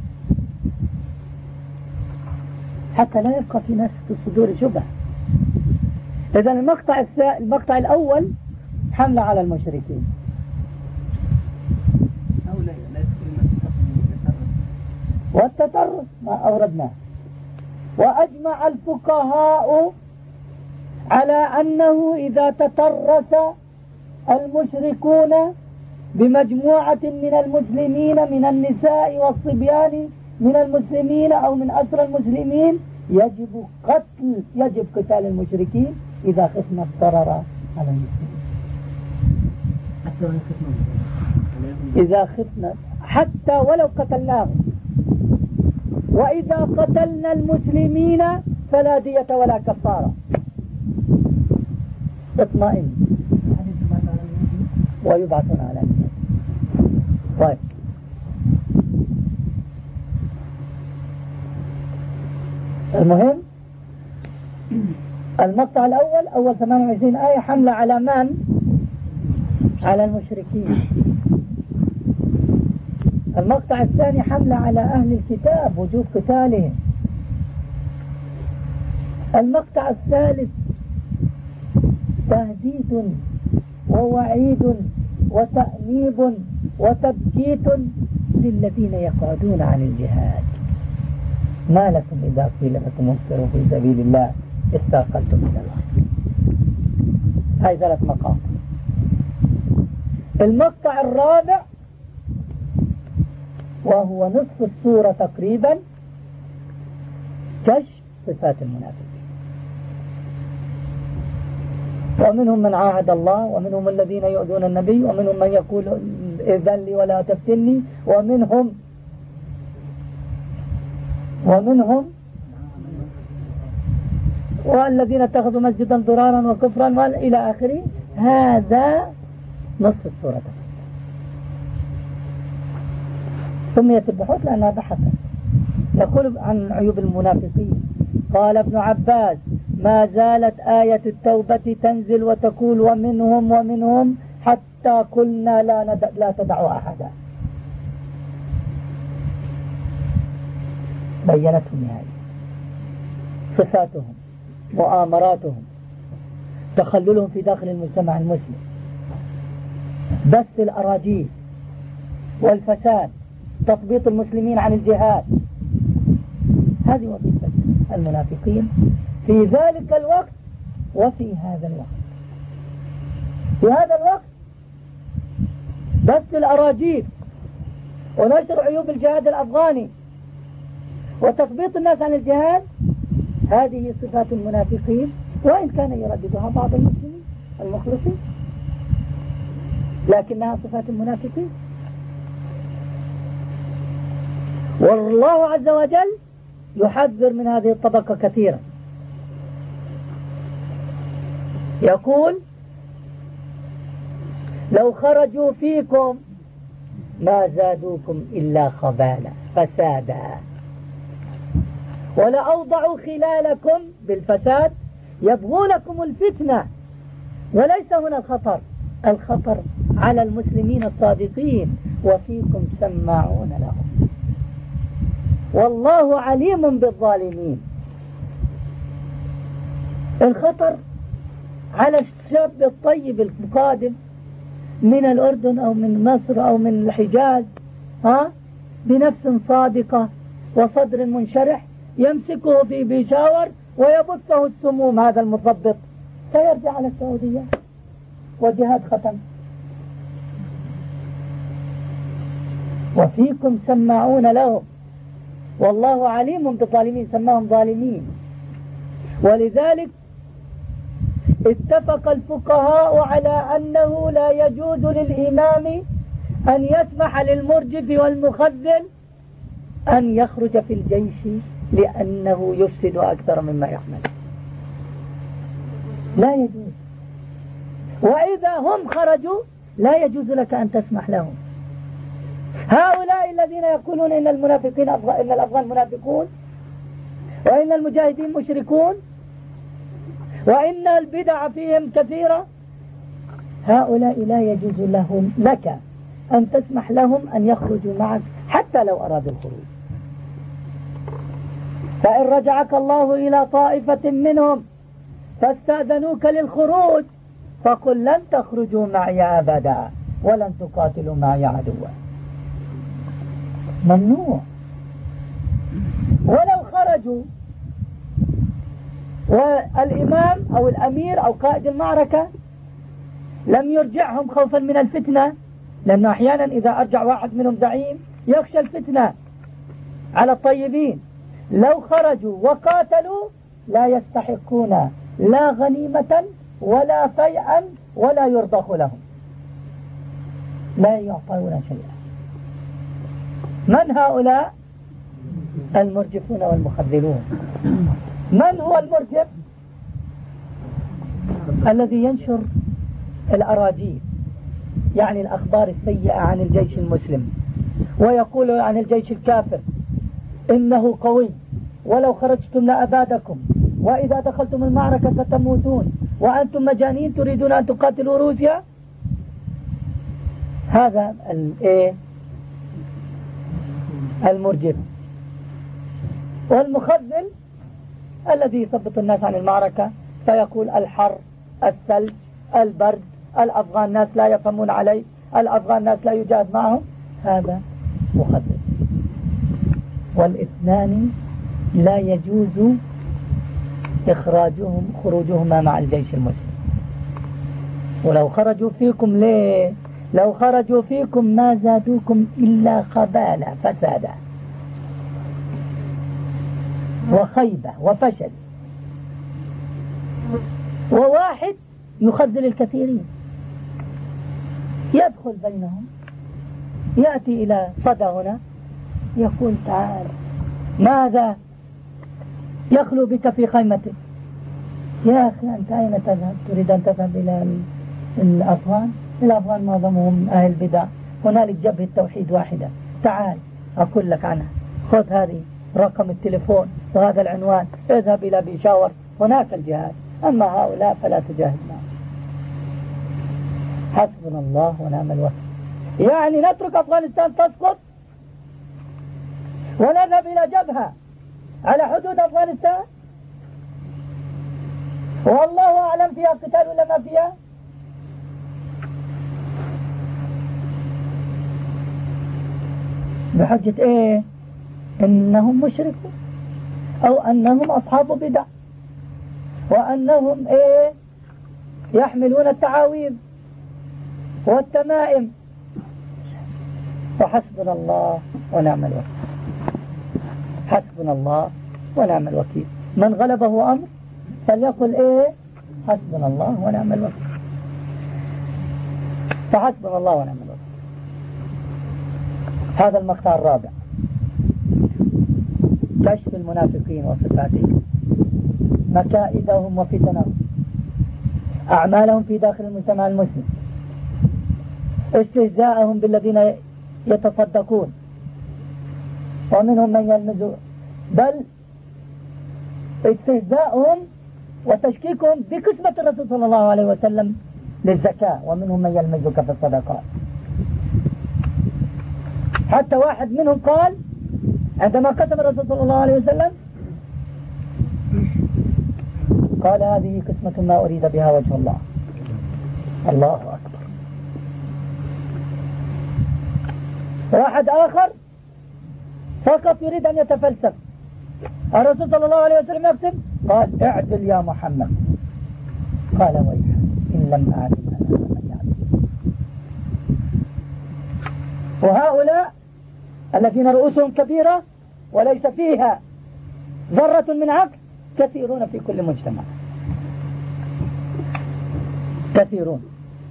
حتى لا يبقى في ناس في الصدور شبه. إذن المقطع الأول حملة على المشركين، والتطرف ما أوردناه. وأجمع الفقهاء على أنه إذا تطرس المشركون بمجموعة من المسلمين من النساء والصبيان من المسلمين أو من أسرى المسلمين يجب قتال المشركين إذا خفنا الضرر على المسلمين. إذا خفنا حتى ولو قتلناهم، وإذا قتلنا المسلمين فلا دية ولا كفارة. اطمئن ويبعثون على الناس. طيب المهم المقطع الأول أول 28 آية حملة على من؟ على المشركين. المقطع الثاني حملة على أهل الكتاب وجوب قتالهم. المقطع الثالث تهديد ووعيد وتأنيب وتبكيت للذين يقعدون عن الجهاد. ما لكم إذا قيل لكم انفروا في سبيل الله استاقلتم إلى الأرض. هاي 3 مقاطع. المقطع الرابع وهو نصف السورة تقريبا كشف صفات المنافقين. ومنهم من عاهد الله، ومنهم الذين يؤذون النبي، ومنهم من يقول إذن لي ولا تفتني، ومنهم والذين اتخذوا مسجدا ضرارا وكفرا إلى آخره. هذا نصف السورة. سميت البحوث لأنها بحثت. يقول عن عيوب المنافقين قال ابن عباس: ما زالت آية التوبة تنزل وتقول ومنهم حتى قلنا لا تدعوا أحدا. بينتهم هذه صفاتهم، مؤامراتهم، تخللهم في داخل المجتمع المسلم، بث الأراجيل والفساد، تثبيط المسلمين عن الجهاد. هذه وظيفة المنافقين في ذلك الوقت وفي هذا الوقت. في هذا الوقت بث الأراجيل ونشر عيوب الجهاد الأفغاني وتثبيط الناس عن الجهاد. هذه صفات المنافقين، وإن كان يرددها بعض المسلمين المخلصين، لكنها صفات المنافقين. والله عز وجل يحذر من هذه الطبقة كثيرا. يقول: لو خرجوا فيكم ما زادوكم إلا خبالا فسادا ولأوضعوا خلالكم بالفساد يبغونكم الفتنة. وليس هنا الخطر على المسلمين الصادقين وفيكم سماعون لهم والله عليم بالظالمين. الخطر على الشاب الطيب القادم من الأردن أو من مصر أو من الحجاز بنفس صادقة وصدر منشرح يمسكه في بيشاور ويبثه السموم. هذا المضبط سيرجع على السعودية وجهاد ختم. وفيكم سماعون لهم والله عليم بالظالمين، سماهم ظالمين. ولذلك اتفق الفقهاء على أنه لا يجوز للإمام أن يسمح للمرجف والمخذل أن يخرج في الجيش لأنه يفسد أكثر مما يعمل. لا يجوز. وإذا هم خرجوا لا يجوز لك أن تسمح لهم. هؤلاء الذين يقولون إن المنافقين إن الأفغان منافقون، وإن المجاهدين مشركون، وإن البدع فيهم كثيرة، هؤلاء لا يجوز لك أن تسمح لهم أن يخرجوا معك حتى لو أرادوا الخروج. فإن رجعك الله إلى طائفة منهم فاستأذنوك للخروج فقل لن تخرجوا معي أبدا ولن تقاتلوا معي عدوا. ممنوع. ولو خرجوا والإمام أو الأمير أو قائد المعركة لم يرجعهم خوفا من الفتنة لأنه أحيانا إذا أرجع واحد منهم زعيم يخشى الفتنة على الطيبين. لو خرجوا وقاتلوا لا يستحقون لا غنيمة ولا فيئا ولا يرضخ لهم، لا يعطون شيئا. من هؤلاء؟ المرجفون والمخذلون. من هو المرجف؟ الذي ينشر الأراجيل، يعني الأخبار السيئة عن الجيش المسلم، ويقول عن الجيش الكافر إنه قوي ولو خرجتم لأبادكم، وإذا دخلتم المعركة ستموتون، وأنتم مجانين تريدون أن تقاتلوا روسيا. هذا المرجف. والمخذل الذي يثبط الناس عن المعركة فيقول الحر، الثلج، البرد، الأفغان ناس لا يفهمون علي، الأفغان ناس لا يجاهد معهم. هذا مخذل. والاثنان لا يجوز خروجهما مع الجيش المسلم. ولو خرجوا فيكم ليه؟ لو خرجوا فيكم ما زادوكم إلا خبالة، فسادا وخيبة وفشل. وواحد يخذل الكثيرين، يدخل بينهم، يأتي إلى صدى هنا يقول تعال ماذا؟ يخلو بك في خيمته. يا أخي أنت أين تذهب؟ تريد أن تذهب إلى الأفغان؟ الأفغان معظمهم أهل بدع، هنالك جبهة توحيد واحدة، تعال أقول لك عنها، خذ هذه رقم التليفون وهذا العنوان، اذهب إلى بيشاور، هناك الجهاد. أما هؤلاء فلا تجاهد معهم. حسبنا الله ونعم الوكيل. يعني نترك أفغانستان تسقط ونذهب إلى جبهة على حدود أفغانستان والله أعلم فيها قتال ولا ما فيها؟ بحجة إيه؟ إنهم مشركون أو أنهم أصحاب بدع وأنهم إيه؟ يحملون التعاويذ والتمائم. وحسبنا الله ونعم الوكيل. حسبنا الله ونعم الوكيل. من غلبه أمر فليقل إيه؟ حسبنا الله ونعم الوكيل. فحسبنا الله ونعم الوكيل. هذا المقطع الرابع، كشف المنافقين وصفاتهم، مكائدهم وفتنهم، أعمالهم في داخل المجتمع المسلم، استهزاءهم بالذين يتصدقون ومنهم من يلمز، بل استهزاءهم وتشكيكهم بقسمة الرسول صلى الله عليه وسلم للزكاة، ومنهم من يلمزك في الصدقات. حتى واحد منهم قال عندما قسم الرسول صلى الله عليه وسلم قال هذه قسمة ما أريد بها وجه الله. الله أكبر. واحد آخر فقط يريد أن يتفلسف. الرسول صلى الله عليه وسلم يقسم قال اعدل يا محمد، قال ويحك إن لم أعدل أنا فمن يعدل. وهؤلاء الذين رؤوسهم كبيرة وليس فيها ذرة من عقل كثيرون في كل مجتمع، كثيرون.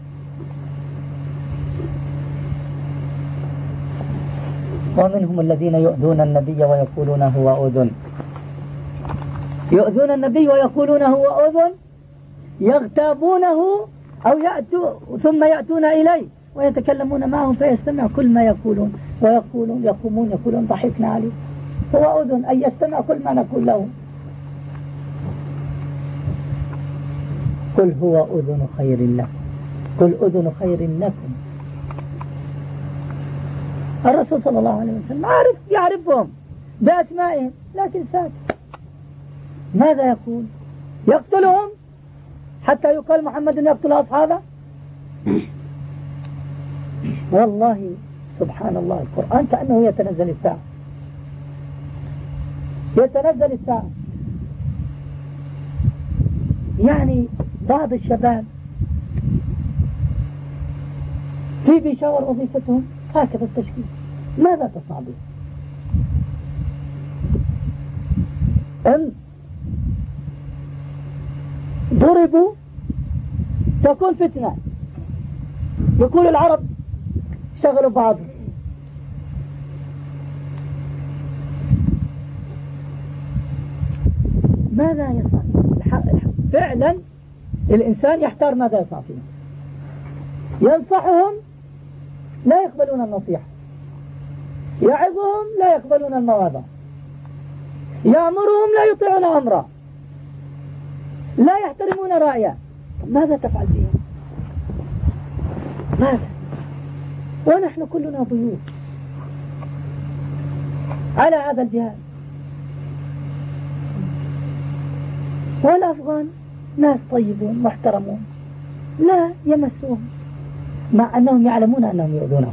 ومنهم الذين يؤذون النبي ويقولون هو أذن، يؤذون النبي ويقولون هو أذن، يغتابونه أو ثم يأتون إليه ويتكلمون معهم فيستمع كل ما يقولون ويقولون يقومون ضحكنا عليه، هو أذن أي يستمع كل ما نقول له. قل هو أذن خير لكم، قل أذن خير لكم. الرسول صلى الله عليه وسلم يعرفهم بأسمائهم لكن ساكت. ماذا يقول؟ يقتلهم حتى يقال محمد يقتل أصحابه. والله سبحان الله القرآن كأنه يتنزل الساعة، يتنزل الساعة. يعني بعض الشباب في بيشاور وظيفتهم هكذا التشكيك. ماذا تصنع به؟ إن ضربوا تكون فتنة، يقول العرب شغلوا بعض. ماذا يصنع؟ فعلا الإنسان يحتار ماذا يصنع فيه. ينصحهم لا يقبلون النصيحة، يعظهم لا يقبلون الموعظة، يأمرهم لا يطيعون أمره، لا يحترمون رأيه. ماذا تفعل فيهم؟ ماذا؟ ونحن كلنا ضيوف على هذا الجهاد. والأفغان ناس طيبون محترمون لا يمسوهم، مع أنهم يعلمون أنهم يؤذونهم،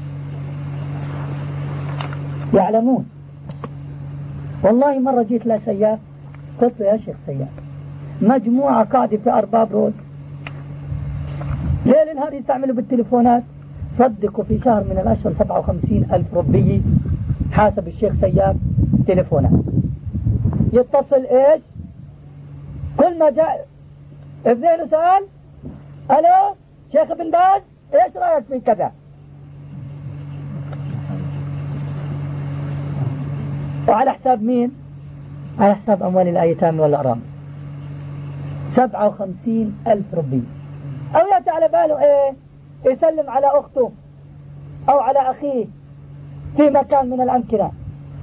يعلمون. والله مرة جيت لسياف قلت له يا شيخ سياف، مجموعة قاعدة في أرباب رود ليل نهار يستعملوا بالتليفونات، صدقوا في شهر من الأشهر 57,000 ربية حاسب الشيخ سياف تليفونات. يتصل إيش؟ كل ما جاء ابنه سؤال، ألو شيخ ابن باز إيش رأيك في كذا؟ وعلى حساب مين؟ على حساب أموال الأيتام والأرامل. 57,000 ربية. أو يأتي على باله إيه؟ يسلم على أخته أو على أخيه في مكان من الأمكنة،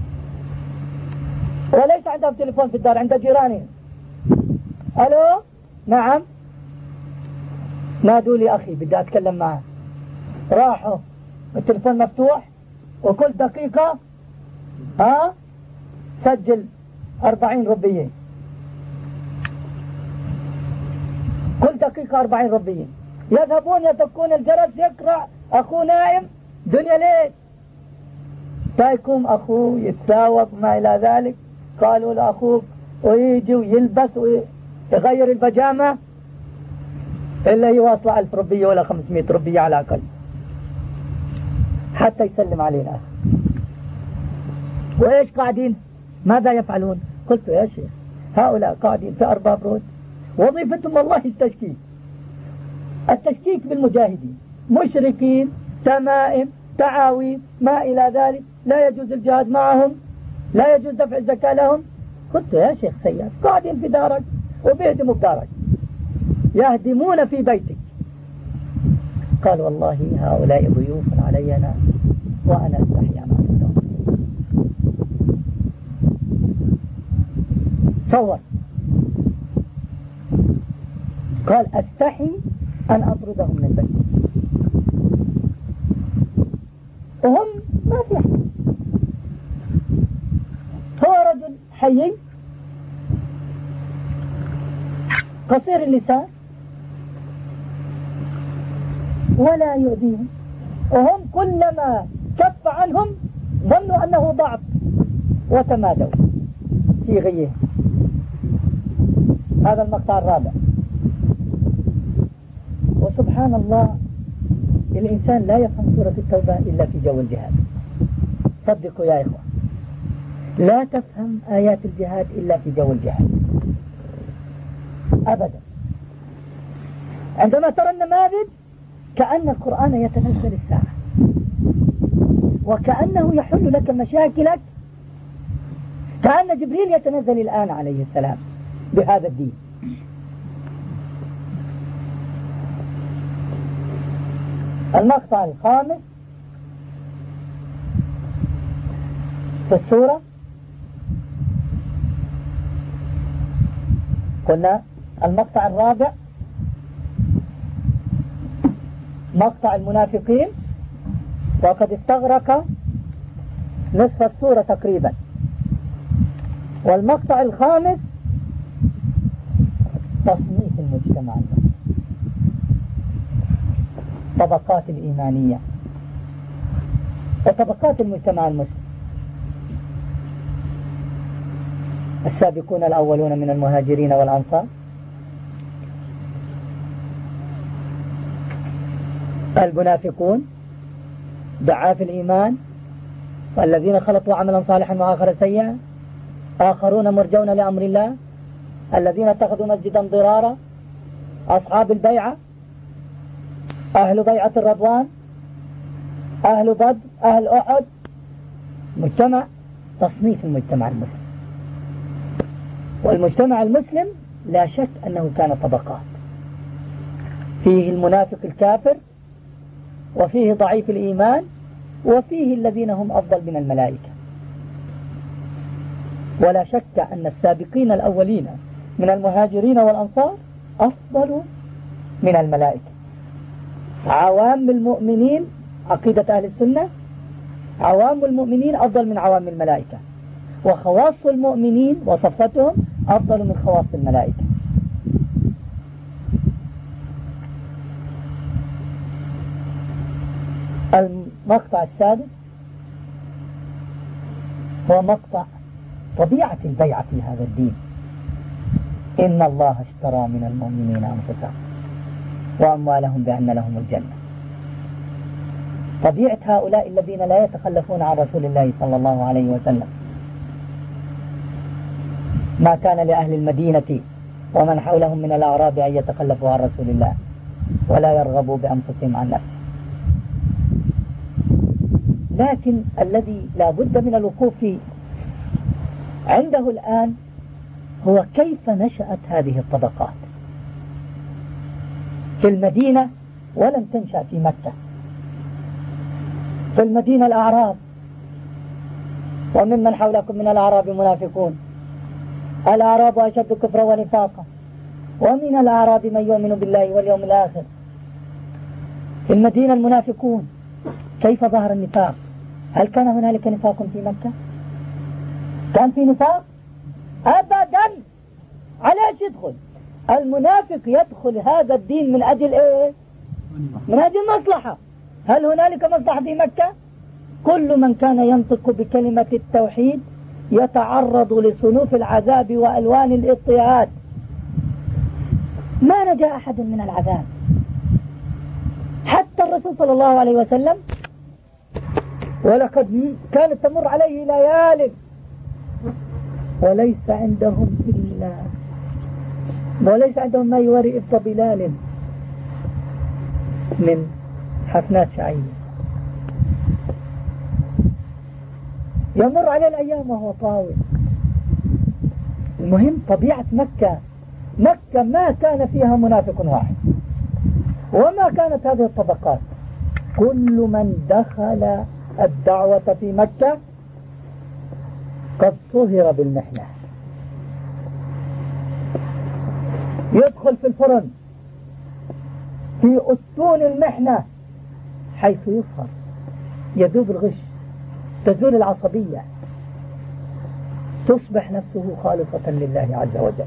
وليس عندهم تليفون في الدار، عند جيرانهم. ألو نعم، نادوا لي أخي بدي أتكلم معه، راحوا التليفون مفتوح وكل دقيقة سجل 40 ربية، كل دقيقة 40 ربية. يذهبون يدقون الجرس، يقرأ أخوه نائم، دنيا ليل، تايكم أخوه يتساوق ما إلى ذلك. قالوا لأخوك ويجي ويلبس ويغير البجامة إلا يواصل 1000 ربية ولا 500 ربية على الأقل حتى يسلم علينا. وإيش قاعدين؟ ماذا يفعلون؟ قلت يا شيخ هؤلاء قاعدين في أرباب رود، وظيفتهم والله التشكيك، التشكيك بالمجاهدين، مشركين، تمائم، تعاويذ ما إلى ذلك، لا يجوز الجهاد معهم، لا يجوز دفع الزكاة لهم. قلت يا شيخ سياف قاعدين في دارك وبيهدموا بدارك، يهدمون في بيتك. قال والله هؤلاء ضيوف علينا وأنا أستحي أن أطردهم. تصور، قال أستحي أن أطردهم من بيتي، وهم ما في أحد. هو رجل حي قصير اللسان ولا يؤذيهم، وهم كلما كف عنهم ظنوا أنه ضعف وتمادوا في غيه. هذا المقطع الرابع. وسبحان الله الإنسان لا يفهم سورة التوبة إلا في جو الجهاد. صدقوا يا إخوة، لا تفهم آيات الجهاد إلا في جو الجهاد أبدا. عندما ترى النماذج كأن القرآن يتنزل الساعة، وكأنه يحل لك مشاكلك، كأن جبريل يتنزل الآن عليه السلام بهذا الدين. المقطع الخامس في السورة، قلنا المقطع الرابع مقطع المنافقين، وقد استغرق نصف السورة تقريبا. والمقطع الخامس تصنيف المجتمع المسلم، طبقات الإيمانية وطبقات المجتمع المسلم. السابقون الأولون من المهاجرين والأنصار، المنافقون ضعاف الإيمان، والذين خلطوا عملا صالحا وآخر سيئا، آخرون مرجون لأمر الله، الذين اتخذوا مسجدا ضرارا، أصحاب البيعة، أهل بيعة الرضوان، أهل بدر، أهل أحد. مجتمع، تصنيف المجتمع المسلم. والمجتمع المسلم لا شك أنه كان طبقات، فيه المنافق الكافر، وفيه ضعيف الإيمان، وفيه الذين هم أفضل من الملائكة. ولا شك أن السابقين الأولين من المهاجرين والأنصار أفضل من الملائكة. عوام المؤمنين، عقيدة أهل السنة، عوام المؤمنين أفضل من عوام الملائكة، وخواص المؤمنين وصفتهم أفضل من خواص الملائكة. المقطع السادس هو مقطع طبيعة البيعة في هذا الدين. إن الله اشترى من المؤمنين أنفسهم وأموالهم بأن لهم الجنة. طبيعة هؤلاء الذين لا يتخلفون عن رسول الله صلى الله عليه وسلم. ما كان لأهل المدينة ومن حولهم من الأعراب أن يتخلفوا عن رسول الله ولا يرغبوا بأنفسهم عن نفسه. لكن الذي لا بد من الوقوف عنده الآن هو كيف نشأت هذه الطبقات في المدينة، ولم تنشأ في مكة. في المدينة الأعراب، وممن حولكم من الأعراب منافقون، الأعراب أشد كفرا ونفاقا، ومن الأعراب من يؤمن بالله واليوم الآخر. في المدينة المنافقون. كيف ظهر النفاق؟ هل كان هنالك نفاق في مكة؟ كان في نفاق؟ أبدا. علاش يدخل المنافق؟ يدخل هذا الدين من أجل إيه؟ من أجل مصلحة. هل هنالك مصلحة في مكة؟ كل من كان ينطق بكلمة التوحيد يتعرض لصنوف العذاب وألوان الاضطهاد. ما نجا أحد من العذاب، حتى الرسول صلى الله عليه وسلم. ولقد كانت تمر عليه ليال وليس عندهم ما يواري إبط بلال من حفنات شعير. يمر عليه الأيام وهو طاوي. المهم طبيعة مكة ما كان فيها منافق واحد، وما كانت هذه الطبقات. كل من دخل الدعوة في مكة قد صهر بالمحنة. يدخل في الفرن في أسطول المحنة، حيث يصهر، يذوب الغش، تزول العصبية، تصبح نفسه خالصة لله عز وجل.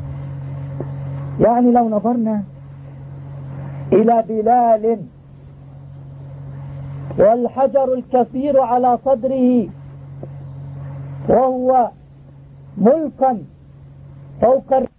يعني لو نظرنا إلى بلال والحجر الكثير على صدره وهو ملقا فوق